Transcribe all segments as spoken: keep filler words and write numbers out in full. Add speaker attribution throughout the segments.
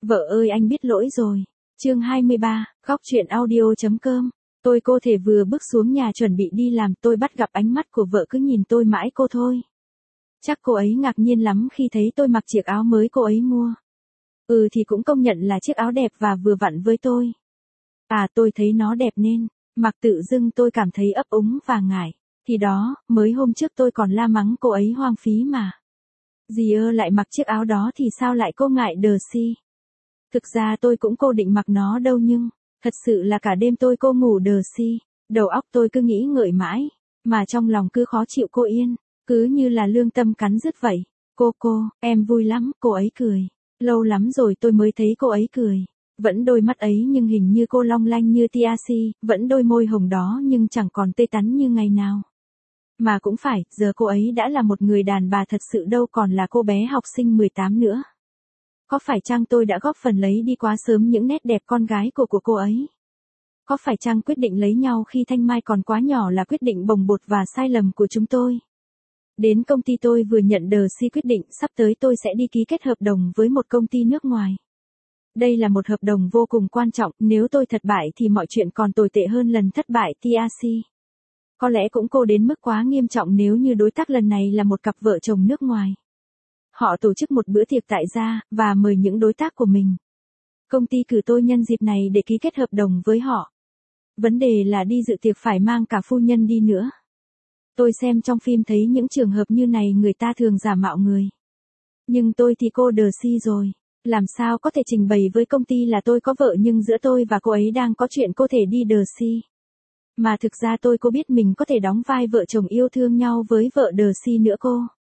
Speaker 1: Vợ ơi anh biết lỗi rồi. Chương hai mươi ba, góc chuyện audio.com. Tôi cô thể vừa bước xuống nhà chuẩn bị đi làm, tôi bắt gặp ánh mắt của vợ cứ nhìn tôi mãi cô thôi. Chắc cô ấy ngạc nhiên lắm khi thấy tôi mặc chiếc áo mới cô ấy mua. Ừ thì cũng công nhận là chiếc áo đẹp và vừa vặn với tôi. À tôi thấy nó đẹp nên, mặc tự dưng tôi cảm thấy ấp úng và ngại. Thì đó, mới hôm trước tôi còn la mắng cô ấy hoang phí mà. Dì ơ lại mặc chiếc áo đó thì sao lại cô ngại đờ si. Thực ra tôi cũng cô định mặc nó đâu nhưng, thật sự là cả đêm tôi cô ngủ đờ si, đầu óc tôi cứ nghĩ ngợi mãi, mà trong lòng cứ khó chịu cô yên, cứ như là lương tâm cắn rứt vậy. Cô cô, em vui lắm, cô ấy cười. Lâu lắm rồi tôi mới thấy cô ấy cười. Vẫn đôi mắt ấy nhưng hình như cô long lanh như tia si, vẫn đôi môi hồng đó nhưng chẳng còn tươi tắn như ngày nào. Mà cũng phải, giờ cô ấy đã là một người đàn bà thật sự đâu còn là cô bé học sinh mười tám nữa. Có phải chăng tôi đã góp phần lấy đi quá sớm những nét đẹp con gái của của cô ấy? Có phải chăng quyết định lấy nhau khi Thanh Mai còn quá nhỏ là quyết định bồng bột và sai lầm của chúng tôi? Đến công ty tôi vừa nhận đờ si quyết định sắp tới tôi sẽ đi ký kết hợp đồng với một công ty nước ngoài. Đây là một hợp đồng vô cùng quan trọng, nếu tôi thất bại thì mọi chuyện còn tồi tệ hơn lần thất bại tê a xê. Có lẽ cũng cô đến mức quá nghiêm trọng nếu như đối tác lần này là một cặp vợ chồng nước ngoài. Họ tổ chức một bữa tiệc tại gia, và mời những đối tác của mình. Công ty cử tôi nhân dịp này để ký kết hợp đồng với họ. Vấn đề là đi dự tiệc phải mang cả phu nhân đi nữa. Tôi xem trong phim thấy những trường hợp như này người ta thường giả mạo người. Nhưng tôi thì cô đờ si rồi. Làm sao có thể trình bày với công ty là tôi có vợ nhưng giữa tôi và cô ấy đang có chuyện cô thể đi đờ si. Mà thực ra tôi cô biết mình có thể đóng vai vợ chồng yêu thương nhau với vợ đờ si nữa cô.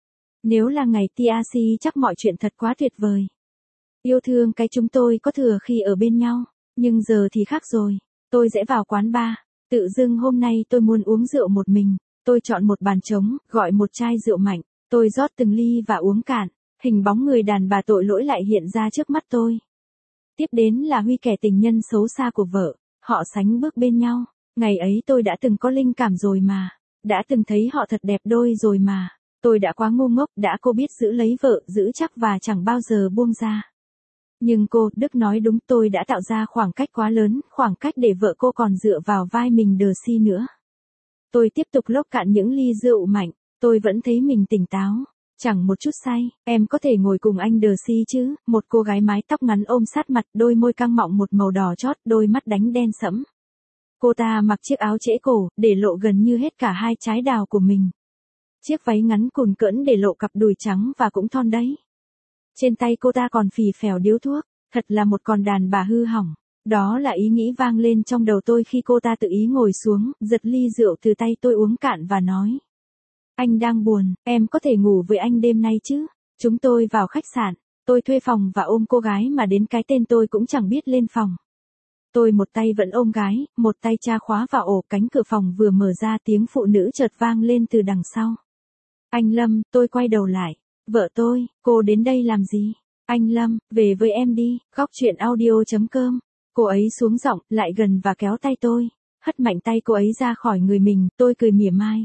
Speaker 1: Nếu là ngày tê a xê chắc mọi chuyện thật quá tuyệt vời. Yêu thương cái chúng tôi có thừa khi ở bên nhau, nhưng giờ thì khác rồi. Tôi sẽ vào quán bar, tự dưng hôm nay tôi muốn uống rượu một mình. Tôi chọn một bàn trống, gọi một chai rượu mạnh. Tôi rót từng ly và uống cạn. Hình bóng người đàn bà tội lỗi lại hiện ra trước mắt tôi. Tiếp đến là Huy kẻ tình nhân xấu xa của vợ. Họ sánh bước bên nhau. Ngày ấy tôi đã từng có linh cảm rồi mà. Đã từng thấy họ thật đẹp đôi rồi mà. Tôi đã quá ngu ngốc, đã cô biết giữ lấy vợ, giữ chắc và chẳng bao giờ buông ra. Nhưng cô, Đức nói đúng, tôi đã tạo ra khoảng cách quá lớn, khoảng cách để vợ cô còn dựa vào vai mình đờ si nữa. Tôi tiếp tục lốc cạn những ly rượu mạnh, tôi vẫn thấy mình tỉnh táo, chẳng một chút say. Em có thể ngồi cùng anh đờ si chứ? Một cô gái mái tóc ngắn ôm sát mặt, đôi môi căng mọng một màu đỏ chót, đôi mắt đánh đen sẫm. Cô ta mặc chiếc áo trễ cổ, để lộ gần như hết cả hai trái đào của mình. Chiếc váy ngắn cùn cỡn để lộ cặp đùi trắng và cũng thon đấy. Trên tay cô ta còn phì phèo điếu thuốc, thật là một con đàn bà hư hỏng. Đó là ý nghĩ vang lên trong đầu tôi khi cô ta tự ý ngồi xuống, giật ly rượu từ tay tôi uống cạn và nói. Anh đang buồn, em có thể ngủ với anh đêm nay chứ? Chúng tôi vào khách sạn, tôi thuê phòng và ôm cô gái mà đến cái tên tôi cũng chẳng biết lên phòng. Tôi một tay vẫn ôm gái, một tay tra khóa vào ổ, cánh cửa phòng vừa mở ra tiếng phụ nữ chợt vang lên từ đằng sau. Anh Lâm, tôi quay đầu lại. Vợ tôi, cô đến đây làm gì? Anh Lâm, về với em đi, góc chuyện audio.com. Cô ấy xuống giọng, lại gần và kéo tay tôi. Hất mạnh tay cô ấy ra khỏi người mình, tôi cười mỉa mai.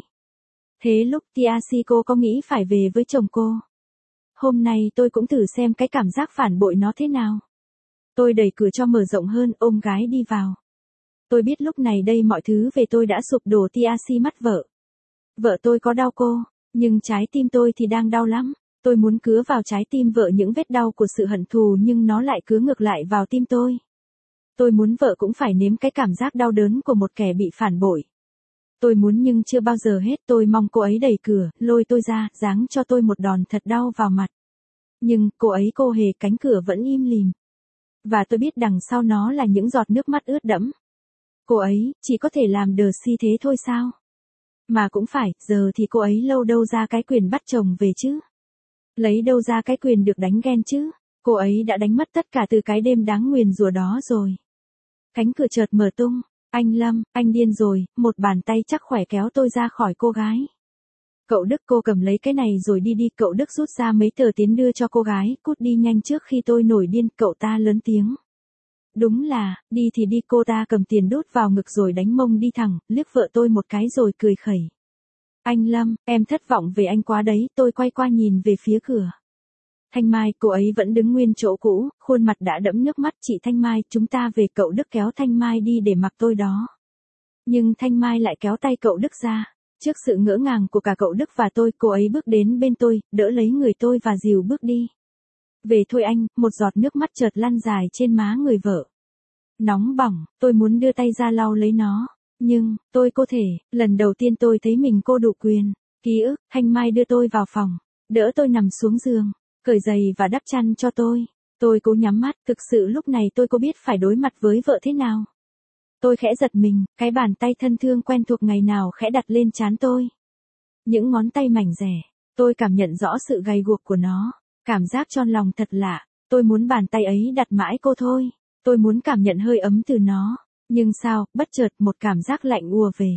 Speaker 1: Thế lúc tê a xê cô có nghĩ phải về với chồng cô? Hôm nay tôi cũng thử xem cái cảm giác phản bội nó thế nào. Tôi đẩy cửa cho mở rộng hơn, ôm gái đi vào. Tôi biết lúc này đây mọi thứ về tôi đã sụp đổ tê a xê mắt vợ. Vợ tôi có đau cô, nhưng trái tim tôi thì đang đau lắm. Tôi muốn cứa vào trái tim vợ những vết đau của sự hận thù nhưng nó lại cứa ngược lại vào tim tôi. Tôi muốn vợ cũng phải nếm cái cảm giác đau đớn của một kẻ bị phản bội. Tôi muốn nhưng chưa bao giờ hết tôi mong cô ấy đẩy cửa, lôi tôi ra, giáng cho tôi một đòn thật đau vào mặt. Nhưng, cô ấy cô hề, cánh cửa vẫn im lìm. Và tôi biết đằng sau nó là những giọt nước mắt ướt đẫm. Cô ấy, chỉ có thể làm đờ si thế thôi sao? Mà cũng phải, giờ thì cô ấy lâu đâu ra cái quyền bắt chồng về chứ? Lấy đâu ra cái quyền được đánh ghen chứ? Cô ấy đã đánh mất tất cả từ cái đêm đáng nguyền rủa đó rồi. Cánh cửa chợt mở tung. Anh Lâm, anh điên rồi, một bàn tay chắc khỏe kéo tôi ra khỏi cô gái. Cậu Đức, cô cầm lấy cái này rồi đi đi. Cậu Đức rút ra mấy tờ tiền đưa cho cô gái, cút đi nhanh trước khi tôi nổi điên. Cậu ta lớn tiếng. Đúng là, đi thì đi. Cô ta cầm tiền đút vào ngực rồi đánh mông đi thẳng, liếc vợ tôi một cái rồi cười khẩy. Anh Lâm, em thất vọng về anh quá đấy. Tôi quay qua nhìn về phía cửa. Thanh Mai, cô ấy vẫn đứng nguyên chỗ cũ, khuôn mặt đã đẫm nước mắt. Chị Thanh Mai, chúng ta về, cậu Đức kéo Thanh Mai đi để mặc tôi đó. Nhưng Thanh Mai lại kéo tay cậu Đức ra. Trước sự ngỡ ngàng của cả cậu Đức và tôi, cô ấy bước đến bên tôi, đỡ lấy người tôi và dìu bước đi. Về thôi anh, một giọt nước mắt chợt lăn dài trên má người vợ. Nóng bỏng, tôi muốn đưa tay ra lau lấy nó. Nhưng, tôi cô thể, lần đầu tiên tôi thấy mình cô đủ quyền. Ký ức, Thanh Mai đưa tôi vào phòng, đỡ tôi nằm xuống giường, cởi giày và đắp chăn cho tôi. Tôi cố nhắm mắt, thực sự lúc này tôi có biết phải đối mặt với vợ thế nào. Tôi khẽ giật mình, cái bàn tay thân thương quen thuộc ngày nào khẽ đặt lên trán tôi. Những ngón tay mảnh dẻ, tôi cảm nhận rõ sự gầy guộc của nó, cảm giác tròn lòng thật lạ, tôi muốn bàn tay ấy đặt mãi cô thôi, tôi muốn cảm nhận hơi ấm từ nó, nhưng sao, bất chợt một cảm giác lạnh ùa về.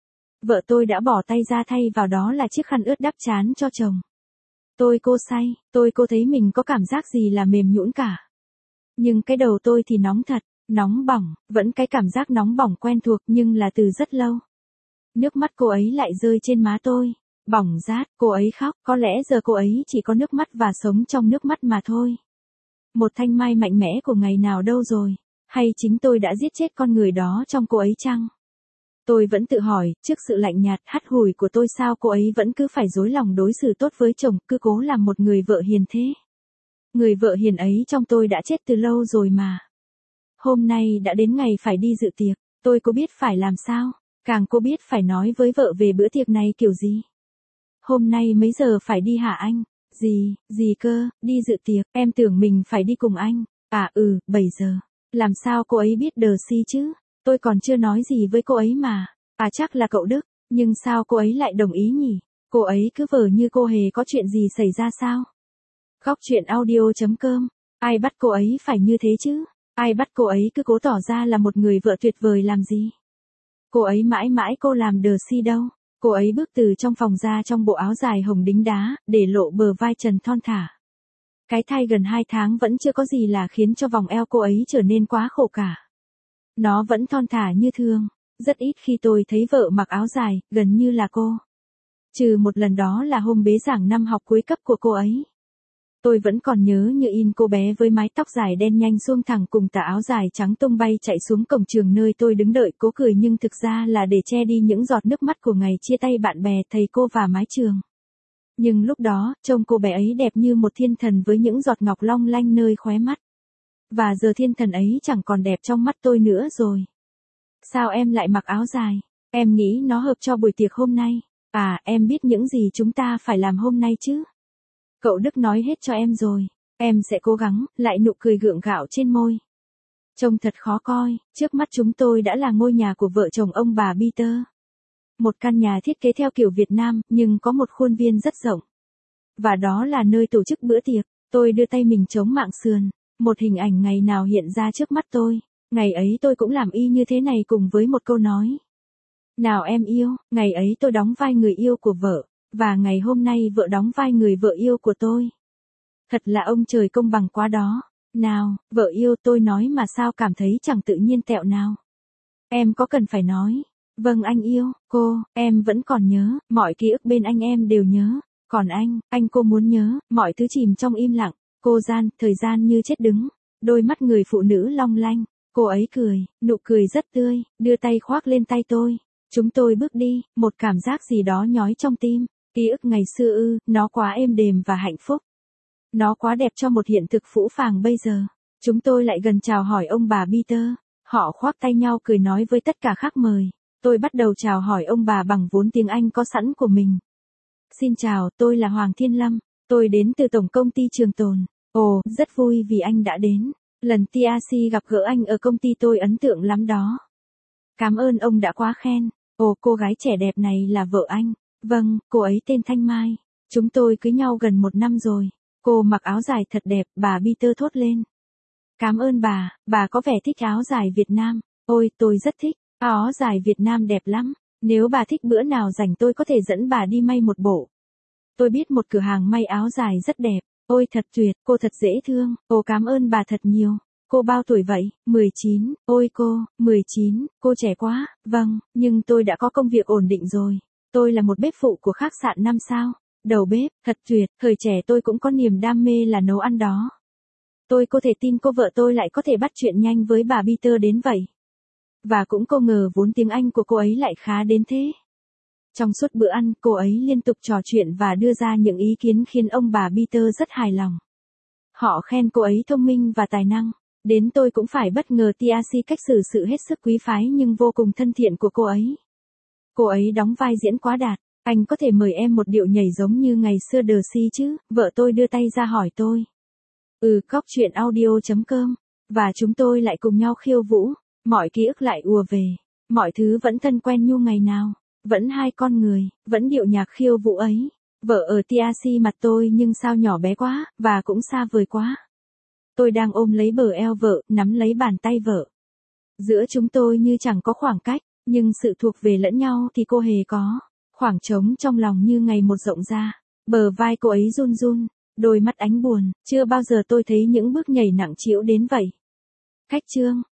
Speaker 1: Vợ tôi đã bỏ tay ra thay vào đó là chiếc khăn ướt đắp trán cho chồng. Tôi cô say, tôi cô thấy mình có cảm giác gì là mềm nhũn cả. Nhưng cái đầu tôi thì nóng thật. Nóng bỏng, vẫn cái cảm giác nóng bỏng quen thuộc nhưng là từ rất lâu. Nước mắt cô ấy lại rơi trên má tôi, bỏng rát, cô ấy khóc, có lẽ giờ cô ấy chỉ có nước mắt và sống trong nước mắt mà thôi. Một Thanh Mai mạnh mẽ của ngày nào đâu rồi, hay chính tôi đã giết chết con người đó trong cô ấy chăng? Tôi vẫn tự hỏi, trước sự lạnh nhạt, hắt hủi của tôi sao cô ấy vẫn cứ phải dối lòng đối xử tốt với chồng, cứ cố làm một người vợ hiền thế. Người vợ hiền ấy trong tôi đã chết từ lâu rồi mà. Hôm nay đã đến ngày phải đi dự tiệc, tôi có biết phải làm sao, càng cô biết phải nói với vợ về bữa tiệc này kiểu gì. Hôm nay mấy giờ phải đi hả anh? Gì, gì cơ, đi dự tiệc, em tưởng mình phải đi cùng anh. À ừ, bảy giờ. Làm sao cô ấy biết đờ si chứ? Tôi còn chưa nói gì với cô ấy mà. À chắc là cậu Đức, nhưng sao cô ấy lại đồng ý nhỉ? Cô ấy cứ vờ như cô hề có chuyện gì xảy ra sao? Góc truyện audio chấm com, ai bắt cô ấy phải như thế chứ? Ai bắt cô ấy cứ cố tỏ ra là một người vợ tuyệt vời làm gì? Cô ấy mãi mãi cô làm đờ si đâu. Cô ấy bước từ trong phòng ra trong bộ áo dài hồng đính đá, để lộ bờ vai trần thon thả. Cái thai gần hai tháng vẫn chưa có gì là khiến cho vòng eo cô ấy trở nên quá khổ cả. Nó vẫn thon thả như thường. Rất ít khi tôi thấy vợ mặc áo dài, gần như là cô. Trừ một lần đó là hôm bế giảng năm học cuối cấp của cô ấy. Tôi vẫn còn nhớ như in cô bé với mái tóc dài đen nhanh suông thẳng cùng tà áo dài trắng tung bay chạy xuống cổng trường nơi tôi đứng đợi cố cười nhưng thực ra là để che đi những giọt nước mắt của ngày chia tay bạn bè, thầy cô và mái trường. Nhưng lúc đó, trông cô bé ấy đẹp như một thiên thần với những giọt ngọc long lanh nơi khóe mắt. Và giờ thiên thần ấy chẳng còn đẹp trong mắt tôi nữa rồi. Sao em lại mặc áo dài? Em nghĩ nó hợp cho buổi tiệc hôm nay. À, em biết những gì chúng ta phải làm hôm nay chứ? Cậu Đức nói hết cho em rồi. Em sẽ cố gắng, lại nụ cười gượng gạo trên môi. Trông thật khó coi, trước mắt chúng tôi đã là ngôi nhà của vợ chồng ông bà Peter. Một căn nhà thiết kế theo kiểu Việt Nam, nhưng có một khuôn viên rất rộng. Và đó là nơi tổ chức bữa tiệc. Tôi đưa tay mình chống mạng sườn. Một hình ảnh ngày nào hiện ra trước mắt tôi. Ngày ấy tôi cũng làm y như thế này cùng với một câu nói. Nào em yêu, ngày ấy tôi đóng vai người yêu của vợ. Và ngày hôm nay vợ đóng vai người vợ yêu của tôi. Thật là ông trời công bằng quá đó. Nào, vợ yêu tôi nói mà sao cảm thấy chẳng tự nhiên tẹo nào. Em có cần phải nói. Vâng anh yêu, cô, em vẫn còn nhớ, mọi ký ức bên anh em đều nhớ. Còn anh, anh cô muốn nhớ, mọi thứ chìm trong im lặng. Cô gian, thời gian như chết đứng. Đôi mắt người phụ nữ long lanh. Cô ấy cười, nụ cười rất tươi, đưa tay khoác lên tay tôi. Chúng tôi bước đi, một cảm giác gì đó nhói trong tim. Ký ức ngày xưa ư, nó quá êm đềm và hạnh phúc. Nó quá đẹp cho một hiện thực phũ phàng bây giờ. Chúng tôi lại gần chào hỏi ông bà Peter. Họ khoác tay nhau cười nói với tất cả khách mời. Tôi bắt đầu chào hỏi ông bà bằng vốn tiếng Anh có sẵn của mình. Xin chào, tôi là Hoàng Thiên Lâm. Tôi đến từ Tổng công ty Trường Tồn. Ồ, rất vui vì anh đã đến. Lần tê a xê gặp gỡ anh ở công ty tôi ấn tượng lắm đó. Cảm ơn ông đã quá khen. Ồ, cô gái trẻ đẹp này là vợ anh. Vâng, cô ấy tên Thanh Mai. Chúng tôi cưới nhau gần một năm rồi. Cô mặc áo dài thật đẹp, bà Peter thốt lên. Cảm ơn bà, bà có vẻ thích áo dài Việt Nam. Ôi, tôi rất thích, áo dài Việt Nam đẹp lắm. Nếu bà thích bữa nào rảnh tôi có thể dẫn bà đi may một bộ. Tôi biết một cửa hàng may áo dài rất đẹp. Ôi thật tuyệt, cô thật dễ thương. Ồ cảm ơn bà thật nhiều. Cô bao tuổi vậy? mười chín. Ôi cô, mười chín, cô trẻ quá. Vâng, nhưng tôi đã có công việc ổn định rồi. Tôi là một bếp phụ của khách sạn năm sao. Đầu bếp, thật tuyệt, thời trẻ tôi cũng có niềm đam mê là nấu ăn đó. Tôi có thể tin cô vợ tôi lại có thể bắt chuyện nhanh với bà Peter đến vậy. Và cũng không ngờ vốn tiếng Anh của cô ấy lại khá đến thế. Trong suốt bữa ăn, cô ấy liên tục trò chuyện và đưa ra những ý kiến khiến ông bà Peter rất hài lòng. Họ khen cô ấy thông minh và tài năng. Đến tôi cũng phải bất ngờ tê a xê cách xử sự hết sức quý phái nhưng vô cùng thân thiện của cô ấy. Cô ấy đóng vai diễn quá đạt. Anh có thể mời em một điệu nhảy giống như ngày xưa The Sea chứ? Vợ tôi đưa tay ra hỏi tôi. Ừ, cóc truyện audio chấm com. Và chúng tôi lại cùng nhau khiêu vũ. Mọi ký ức lại ùa về. Mọi thứ vẫn thân quen như ngày nào. Vẫn hai con người, vẫn điệu nhạc khiêu vũ ấy. Vợ ở tê a xê mặt tôi nhưng sao nhỏ bé quá, và cũng xa vời quá. Tôi đang ôm lấy bờ eo vợ, nắm lấy bàn tay vợ. Giữa chúng tôi như chẳng có khoảng cách, nhưng sự thuộc về lẫn nhau thì cô hề có. Khoảng trống trong lòng như ngày một rộng ra. Bờ vai cô ấy run run, đôi mắt ánh buồn, chưa bao giờ tôi thấy những bước nhảy nặng trĩu đến vậy. Khách trương,